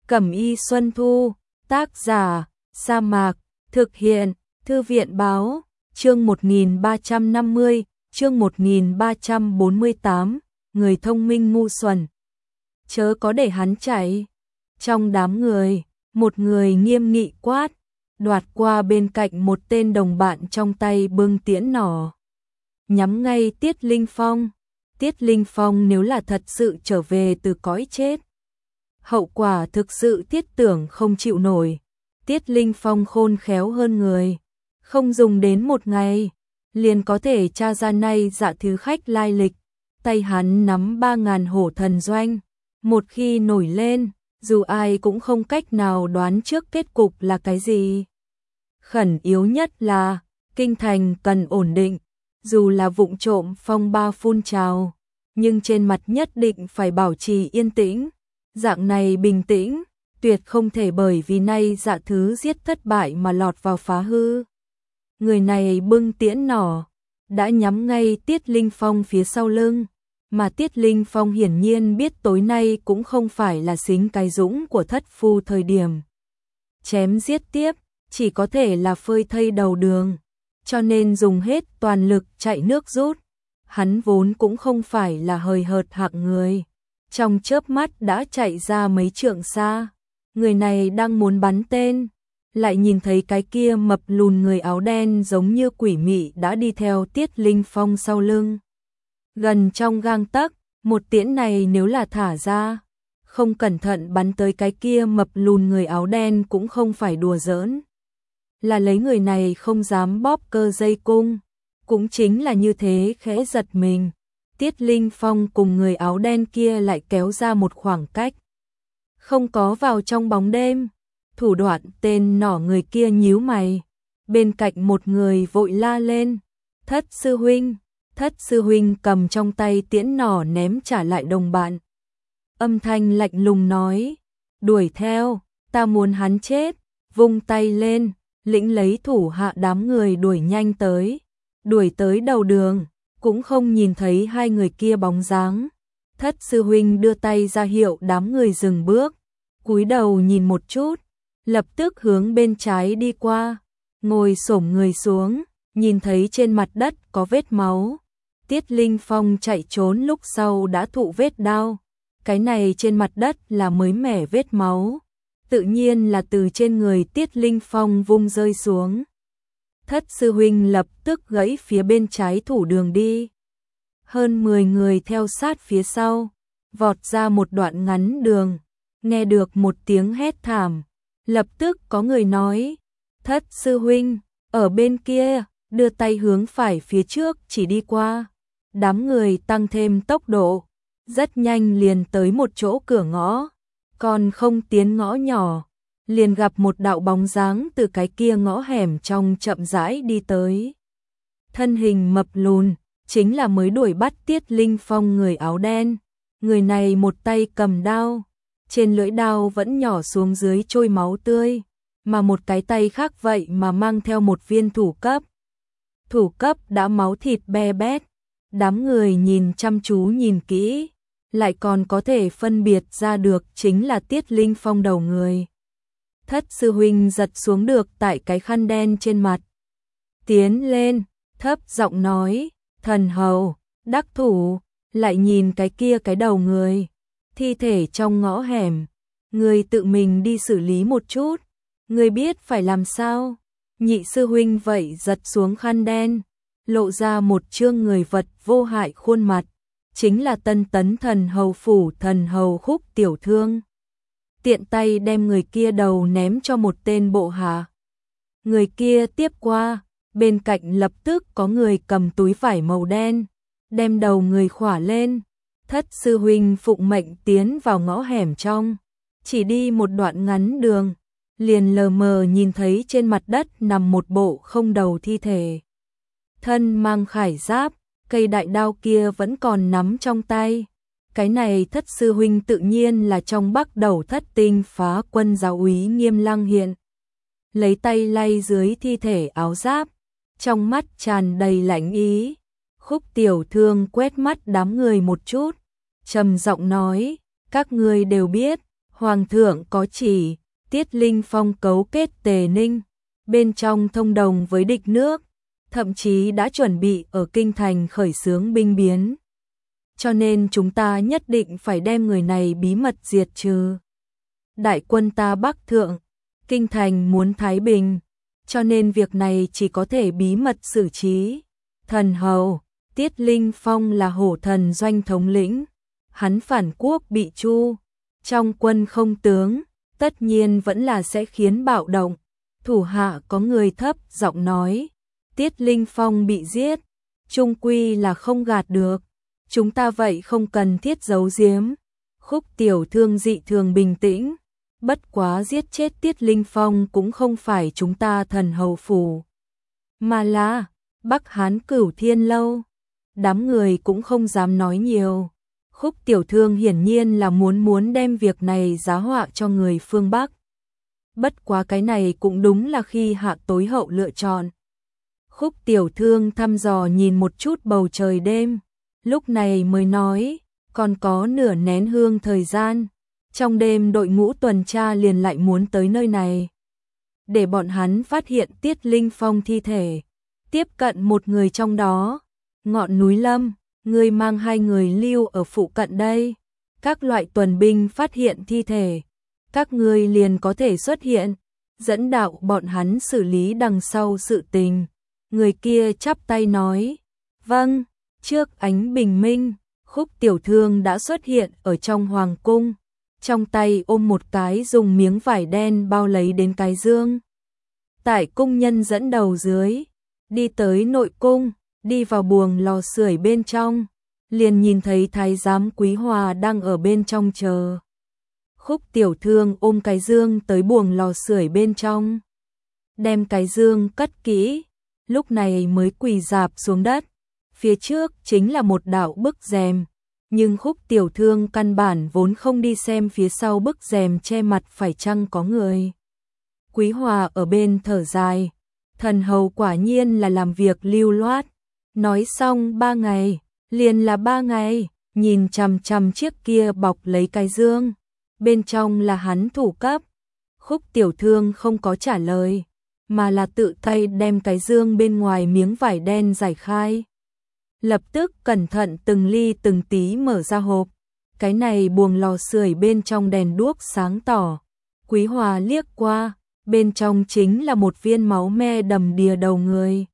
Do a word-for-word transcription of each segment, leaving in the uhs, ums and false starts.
Cẩm y Xuân Thu, tác giả, Sa Mạc, thực hiện, Thư viện báo, chương một nghìn ba trăm năm mươi, chương một nghìn ba trăm bốn mươi tám, người thông minh ngu xuẩn. Chớ có để hắn chạy. Trong đám người, một người nghiêm nghị quát, đoạt qua bên cạnh một tên đồng bạn trong tay bưng tiễn nỏ. Nhắm ngay Tiết Linh Phong. Tiết Linh Phong nếu là thật sự trở về từ cõi chết, hậu quả thực sự Tiết Tưởng không chịu nổi. Tiết Linh Phong khôn khéo hơn người, không dùng đến một ngày, liền có thể tra ra nay dạ thứ khách lai lịch. Tay hắn nắm ba ngàn hổ thần doanh, một khi nổi lên, dù ai cũng không cách nào đoán trước kết cục là cái gì. Khẩn yếu nhất là, kinh thành cần ổn định, dù là vụng trộm phong ba phun trào, nhưng trên mặt nhất định phải bảo trì yên tĩnh. Dạng này bình tĩnh, tuyệt không thể bởi vì nay dạ thứ giết thất bại mà lọt vào phá hư. Người này bưng tiễn nỏ, đã nhắm ngay Tiết Linh Phong phía sau lưng, mà Tiết Linh Phong hiển nhiên biết tối nay cũng không phải là xính cái dũng của thất phu thời điểm chém giết tiếp, chỉ có thể là phơi thây đầu đường, cho nên dùng hết toàn lực chạy nước rút. Hắn vốn cũng không phải là hời hợt hạng người, trong chớp mắt đã chạy ra mấy trượng xa. Người này đang muốn bắn tên, lại nhìn thấy cái kia mập lùn người áo đen giống như quỷ mị đã đi theo Tiết Linh Phong sau lưng. Gần trong gang tấc, một tiễn này nếu là thả ra, không cẩn thận bắn tới cái kia mập lùn người áo đen cũng không phải đùa giỡn. Là lấy người này không dám bóp cơ dây cung, cũng chính là như thế khẽ giật mình. Tiết Linh Phong cùng người áo đen kia lại kéo ra một khoảng cách, không có vào trong bóng đêm. Thủ đoạn tên nỏ người kia nhíu mày, bên cạnh một người vội la lên, Thất sư huynh. Thất sư huynh cầm trong tay tiễn nỏ ném trả lại đồng bạn. Âm thanh lạnh lùng nói, đuổi theo, ta muốn hắn chết. Vung tay lên, lĩnh lấy thủ hạ đám người đuổi nhanh tới. Đuổi tới đầu đường, cũng không nhìn thấy hai người kia bóng dáng. Thất sư huynh đưa tay ra hiệu đám người dừng bước, cúi đầu nhìn một chút, lập tức hướng bên trái đi qua, ngồi xổm người xuống, nhìn thấy trên mặt đất có vết máu. Tiết Linh Phong chạy trốn lúc sau đã thụ vết đau, cái này trên mặt đất là mới mẻ vết máu, tự nhiên là từ trên người Tiết Linh Phong vung rơi xuống. Thất sư huynh lập tức gãy phía bên trái thủ đường đi. Hơn mười người theo sát phía sau, vọt ra một đoạn ngắn đường, nghe được một tiếng hét thảm, lập tức có người nói, Thất sư huynh, ở bên kia, đưa tay hướng phải phía trước chỉ đi qua. Đám người tăng thêm tốc độ, rất nhanh liền tới một chỗ cửa ngõ, còn không tiến ngõ nhỏ, liền gặp một đạo bóng dáng từ cái kia ngõ hẻm trong chậm rãi đi tới. Thân hình mập lùn, chính là mới đuổi bắt Tiết Linh Phong người áo đen. Người này một tay cầm đao, trên lưỡi đao vẫn nhỏ xuống dưới trôi máu tươi, mà một cái tay khác vậy mà mang theo một viên thủ cấp. Thủ cấp đã máu thịt be bét, đám người nhìn chăm chú nhìn kỹ, lại còn có thể phân biệt ra được chính là Tiết Linh Phong đầu người. Thất sư huynh giật xuống được tại cái khăn đen trên mặt, tiến lên, thấp giọng nói, thần hầu, đắc thủ. Lại nhìn cái kia cái đầu người, thi thể trong ngõ hẻm, người tự mình đi xử lý một chút, người biết phải làm sao. Nhị sư huynh vậy giật xuống khăn đen, lộ ra một trương người vật vô hại khuôn mặt, chính là Tân Tấn thần hầu phủ thần hầu Khúc Tiểu Thương. Tiện tay đem người kia đầu ném cho một tên bộ hạ. Người kia tiếp qua, bên cạnh lập tức có người cầm túi vải màu đen, đem đầu người khỏa lên. Thất sư huynh phụng mệnh tiến vào ngõ hẻm trong, chỉ đi một đoạn ngắn đường, liền lờ mờ nhìn thấy trên mặt đất nằm một bộ không đầu thi thể. Thân mang khải giáp, cây đại đao kia vẫn còn nắm trong tay. Cái này thất sư huynh tự nhiên là trong Bắc Đầu Thất Tinh Phá Quân giáo úy Nghiêm Lăng Hiện. Lấy tay lay dưới thi thể áo giáp, trong mắt tràn đầy lạnh ý. Khúc Tiểu Thương quét mắt đám người một chút, trầm giọng nói, các ngươi đều biết, Hoàng thượng có chỉ, Tiết Linh Phong cấu kết Tề Ninh, bên trong thông đồng với địch nước, thậm chí đã chuẩn bị ở kinh thành khởi xướng binh biến. Cho nên chúng ta nhất định phải đem người này bí mật diệt trừ. Đại quân ta bắc thượng, kinh thành muốn thái bình, cho nên việc này chỉ có thể bí mật xử trí. Thần hầu, Tiết Linh Phong là hổ thần doanh thống lĩnh, hắn phản quốc bị tru, trong quân không tướng, tất nhiên vẫn là sẽ khiến bạo động. Thủ hạ có người thấp giọng nói, Tiết Linh Phong bị giết, chung quy là không gạt được, chúng ta vậy không cần thiết giấu giếm. Khúc Tiểu Thương dị thường bình tĩnh, bất quá giết chết Tiết Linh Phong cũng không phải chúng ta thần hầu phủ, mà là Bắc Hán Cửu Thiên Lâu. Đám người cũng không dám nói nhiều. Khúc Tiểu Thương hiển nhiên là muốn muốn đem việc này giá họa cho người phương Bắc. Bất quá cái này cũng đúng là khi hạ tối hậu lựa chọn. Khúc Tiểu Thương thăm dò nhìn một chút bầu trời đêm, lúc này mới nói, còn có nửa nén hương thời gian, trong đêm đội ngũ tuần tra liền lại muốn tới nơi này. Để bọn hắn phát hiện Tiết Linh Phong thi thể, tiếp cận một người trong đó, ngọn núi Lâm, người mang hai người lưu ở phụ cận đây. Các loại tuần binh phát hiện thi thể, các ngươi liền có thể xuất hiện, dẫn đạo bọn hắn xử lý đằng sau sự tình. Người kia chắp tay nói, vâng. Trước ánh bình minh, Khúc Tiểu Thương đã xuất hiện ở trong hoàng cung, trong tay ôm một cái dùng miếng vải đen bao lấy đến cái dương. Tại cung nhân dẫn đầu dưới, đi tới nội cung, đi vào buồng lò sưởi bên trong, liền nhìn thấy thái giám Quý Hòa đang ở bên trong chờ. Khúc Tiểu Thương ôm cái dương tới buồng lò sưởi bên trong, đem cái dương cất kỹ, lúc này mới quỳ rạp xuống đất. Phía trước chính là một đạo bức rèm, nhưng Khúc Tiểu Thương căn bản vốn không đi xem phía sau bức rèm che mặt phải chăng có người. Quý Hòa ở bên thở dài, thần hầu quả nhiên là làm việc lưu loát. Nói xong ba ngày, liền là ba ngày, nhìn chằm chằm chiếc kia bọc lấy cái dương, bên trong là hắn thủ cấp. Khúc Tiểu Thương không có trả lời, mà là tự tay đem cái dương bên ngoài miếng vải đen giải khai. Lập tức cẩn thận từng ly từng tí mở ra hộp, cái này buồng lò sưởi bên trong đèn đuốc sáng tỏ. Quý Hòa liếc qua, bên trong chính là một viên máu me đầm đìa đầu người.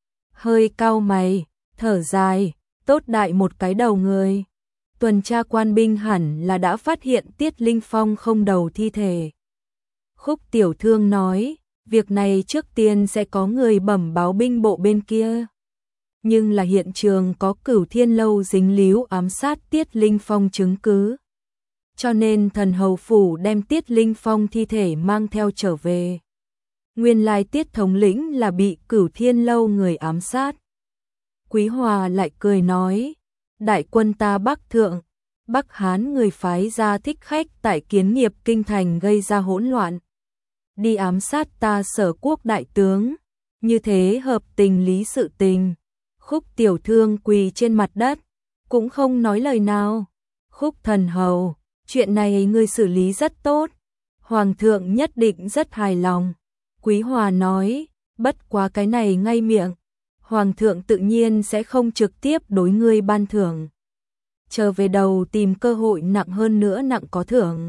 Hơi cau mày, thở dài, tốt đại một cái đầu người. Tuần tra quan binh hẳn là đã phát hiện Tiết Linh Phong không đầu thi thể. Khúc Tiểu Thương nói, việc này trước tiên sẽ có người bẩm báo binh bộ bên kia. Nhưng là hiện trường có Cửu Thiên Lâu dính líu ám sát Tiết Linh Phong chứng cứ. Cho nên thần hầu phủ đem Tiết Linh Phong thi thể mang theo trở về. Nguyên lai Tiết thống lĩnh là bị Cửu Thiên Lâu người ám sát. Quý Hòa lại cười nói, đại quân ta bắc thượng, Bắc Hán người phái ra thích khách tại Kiến Nghiệp kinh thành gây ra hỗn loạn, đi ám sát ta Sở Quốc đại tướng, như thế hợp tình lý sự tình. Khúc Tiểu Thương quỳ trên mặt đất, cũng không nói lời nào. Khúc thần hầu, chuyện này ngươi xử lý rất tốt, hoàng thượng nhất định rất hài lòng. Quý Hòa nói, bất quá cái này ngay miệng, hoàng thượng tự nhiên sẽ không trực tiếp đối ngươi ban thưởng. Chờ về đầu tìm cơ hội nặng hơn nữa nặng có thưởng.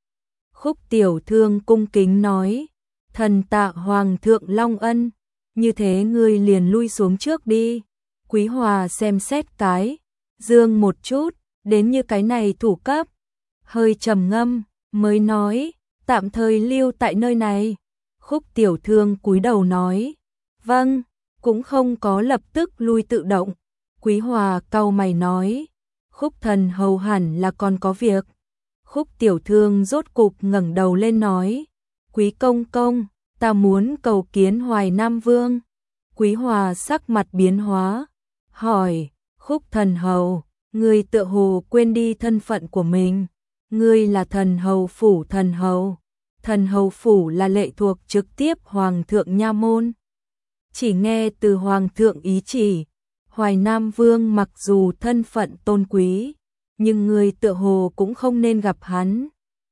Khúc Tiểu Thương cung kính nói, thần tạ hoàng thượng long ân, như thế ngươi liền lui xuống trước đi. Quý Hòa xem xét cái dương một chút, đến như cái này thủ cấp, hơi trầm ngâm, mới nói, tạm thời lưu tại nơi này. Khúc Tiểu Thương cúi đầu nói, vâng, cũng không có lập tức lui tự động. Quý Hòa cau mày nói, Khúc thần hầu hẳn là còn có việc. Khúc Tiểu Thương rốt cục ngẩng đầu lên nói, Quý công công, ta muốn cầu kiến Hoài Nam Vương. Quý Hòa sắc mặt biến hóa, hỏi, Khúc thần hầu, ngươi tựa hồ quên đi thân phận của mình, ngươi là thần hầu phủ thần hầu, thần hầu phủ là lệ thuộc trực tiếp hoàng thượng nha môn, chỉ nghe từ hoàng thượng ý chỉ. Hoài Nam Vương mặc dù thân phận tôn quý, nhưng ngươi tựa hồ cũng không nên gặp hắn.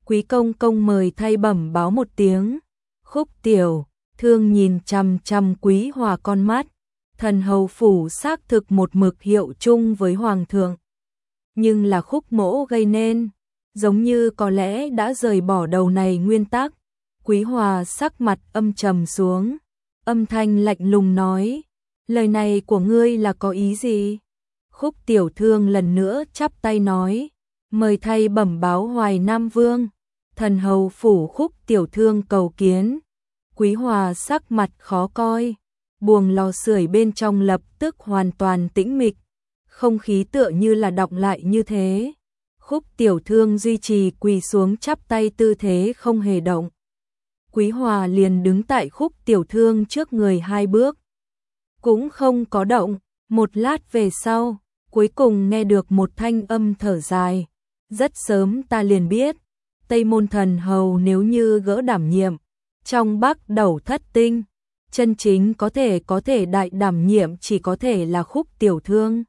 Quý công công mời thay bẩm báo một tiếng. Khúc Tiểu Thương nhìn chằm chằm Quý Hòa con mắt, thần hầu phủ xác thực một mực hiệu chung với hoàng thượng. Nhưng là Khúc Mỗ gây nên, giống như có lẽ đã rời bỏ đầu này nguyên tắc. Quý Hòa sắc mặt âm trầm xuống, âm thanh lạnh lùng nói, lời này của ngươi là có ý gì? Khúc Tiểu Thương lần nữa chắp tay nói, mời thay bẩm báo Hoài Nam Vương, thần hầu phủ Khúc Tiểu Thương cầu kiến. Quý Hòa sắc mặt khó coi, buồng lò sưởi bên trong lập tức hoàn toàn tĩnh mịch, không khí tựa như là đọng lại như thế. Khúc Tiểu Thương duy trì quỳ xuống chắp tay tư thế không hề động. Quý Hòa liền đứng tại Khúc Tiểu Thương trước người hai bước, cũng không có động. Một lát về sau, cuối cùng nghe được một thanh âm thở dài, rất sớm ta liền biết, Tây Môn thần hầu nếu như gỡ đảm nhiệm trong Bắc Đẩu Thất Tinh, chân chính có thể có thể đại đảm nhiệm chỉ có thể là Khúc Tiểu Thương.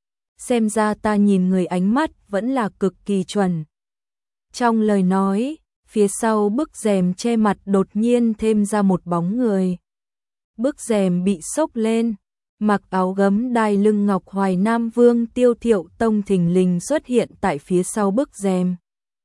Xem ra ta nhìn người ánh mắt vẫn là cực kỳ chuẩn. Trong lời nói, phía sau bức rèm che mặt đột nhiên thêm ra một bóng người. Bức rèm bị xốc lên, mặc áo gấm đai lưng ngọc Hoài Nam Vương Tiêu Thiệu Tông thình lình xuất hiện tại phía sau bức rèm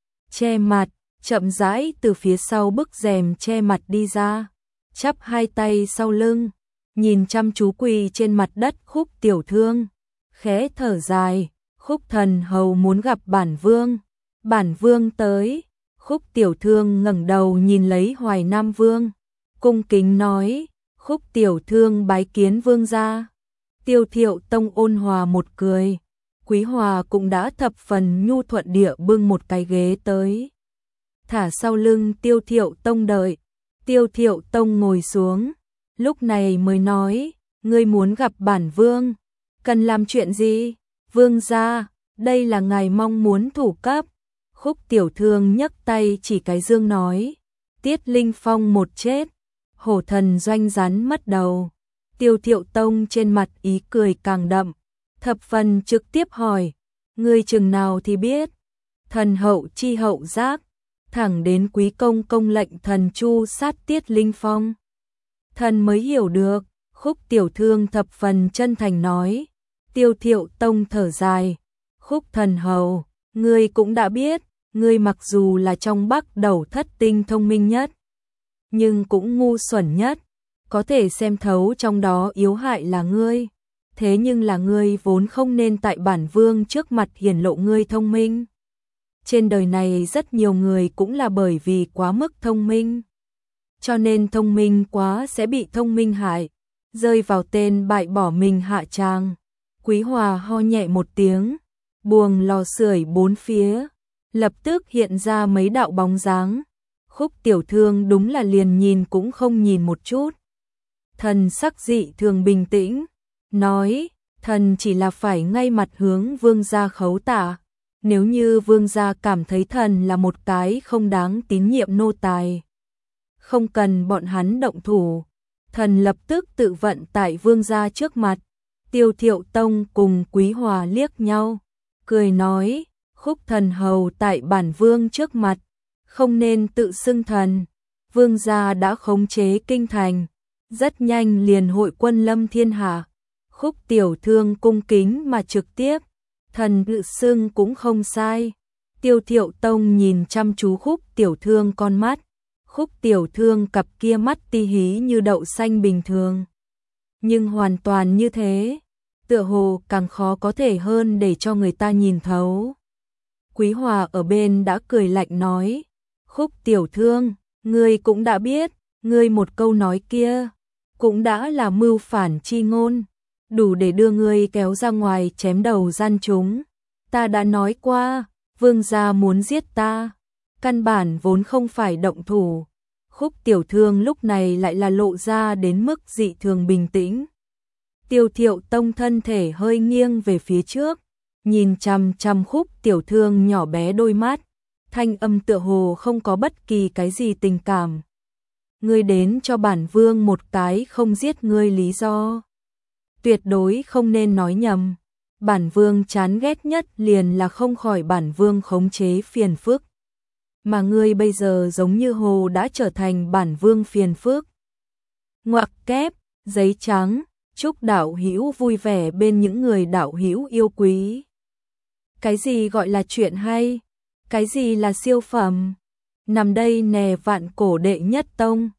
che mặt, chậm rãi từ phía sau bức rèm che mặt đi ra, chắp hai tay sau lưng, nhìn chăm chú quỳ trên mặt đất Khúc Tiểu Thương, khẽ thở dài, Khúc thần hầu muốn gặp bản vương. Bản vương tới. Khúc Tiểu Thương ngẩng đầu nhìn lấy Hoài Nam Vương, cung kính nói, Khúc Tiểu Thương bái kiến vương gia. Tiêu Thiệu Tông ôn hòa một cười, Quý Hòa cũng đã thập phần nhu thuận địa bưng một cái ghế tới, thả sau lưng Tiêu Thiệu Tông đợi. Tiêu Thiệu Tông ngồi xuống, lúc này mới nói, ngươi muốn gặp bản vương, cần làm chuyện gì? Vương gia, đây là ngài mong muốn thủ cấp. Khúc Tiểu Thương nhấc tay chỉ cái dương nói, Tiết Linh Phong một chết, hổ thần doanh rắn mất đầu. Tiêu Thiệu Tông trên mặt ý cười càng đậm, thập phần trực tiếp hỏi, ngươi chừng nào thì biết? Thần hậu chi hậu giác, thẳng đến quý công công lệnh thần chu sát Tiết Linh Phong, thần mới hiểu được. Khúc Tiểu Thương thập phần chân thành nói. Tiêu Thiệu Tông thở dài, Khúc thần hầu, ngươi cũng đã biết, ngươi mặc dù là trong Bắc Đẩu Thất Tinh thông minh nhất, nhưng cũng ngu xuẩn nhất, có thể xem thấu trong đó yếu hại là ngươi, thế nhưng là ngươi vốn không nên tại bản vương trước mặt hiển lộ ngươi thông minh. Trên đời này rất nhiều người cũng là bởi vì quá mức thông minh, cho nên thông minh quá sẽ bị thông minh hại, rơi vào tên bại bỏ mình hạ tràng. Quý Hòa ho nhẹ một tiếng, buồng lò sưởi bốn phía lập tức hiện ra mấy đạo bóng dáng. Khúc Tiểu Thương đúng là liền nhìn cũng không nhìn một chút, thần sắc dị thường bình tĩnh, nói, thần chỉ là phải ngay mặt hướng vương gia khấu tạ, nếu như vương gia cảm thấy thần là một cái không đáng tín nhiệm nô tài, không cần bọn hắn động thủ, thần lập tức tự vận tại vương gia trước mặt. Tiêu Thiệu Tông cùng Quý Hòa liếc nhau, cười nói, Khúc thần hầu tại bản vương trước mặt, không nên tự xưng thần, vương gia đã khống chế kinh thành, rất nhanh liền hội quân lâm thiên hạ. Khúc Tiểu Thương cung kính mà trực tiếp, thần tự xưng cũng không sai. Tiêu Thiệu Tông nhìn chăm chú Khúc Tiểu Thương con mắt, Khúc Tiểu Thương cặp kia mắt ti hí như đậu xanh bình thường, nhưng hoàn toàn như thế, tựa hồ càng khó có thể hơn để cho người ta nhìn thấu. Quý Hòa ở bên đã cười lạnh nói, Khúc Tiểu Thương, ngươi cũng đã biết, ngươi một câu nói kia, cũng đã là mưu phản chi ngôn, đủ để đưa ngươi kéo ra ngoài chém đầu gian chúng. Ta đã nói qua, vương gia muốn giết ta, căn bản vốn không phải động thủ. Khúc Tiểu Thương lúc này lại là lộ ra đến mức dị thường bình tĩnh. Tiêu Thiệu Tông thân thể hơi nghiêng về phía trước, nhìn chằm chằm Khúc Tiểu Thương nhỏ bé đôi mắt, thanh âm tựa hồ không có bất kỳ cái gì tình cảm. Ngươi đến cho bản vương một cái không giết ngươi lý do. Tuyệt đối không nên nói nhầm. Bản vương chán ghét nhất liền là không khỏi bản vương khống chế phiền phức. mà ngươi bây giờ giống như hồ đã trở thành bản vương phiền phức. Ngoặc kép, giấy trắng, chúc đạo hữu vui vẻ bên những người đạo hữu yêu quý. Cái gì gọi là chuyện hay? Cái gì là siêu phẩm? Nằm đây nè vạn cổ đệ nhất tông.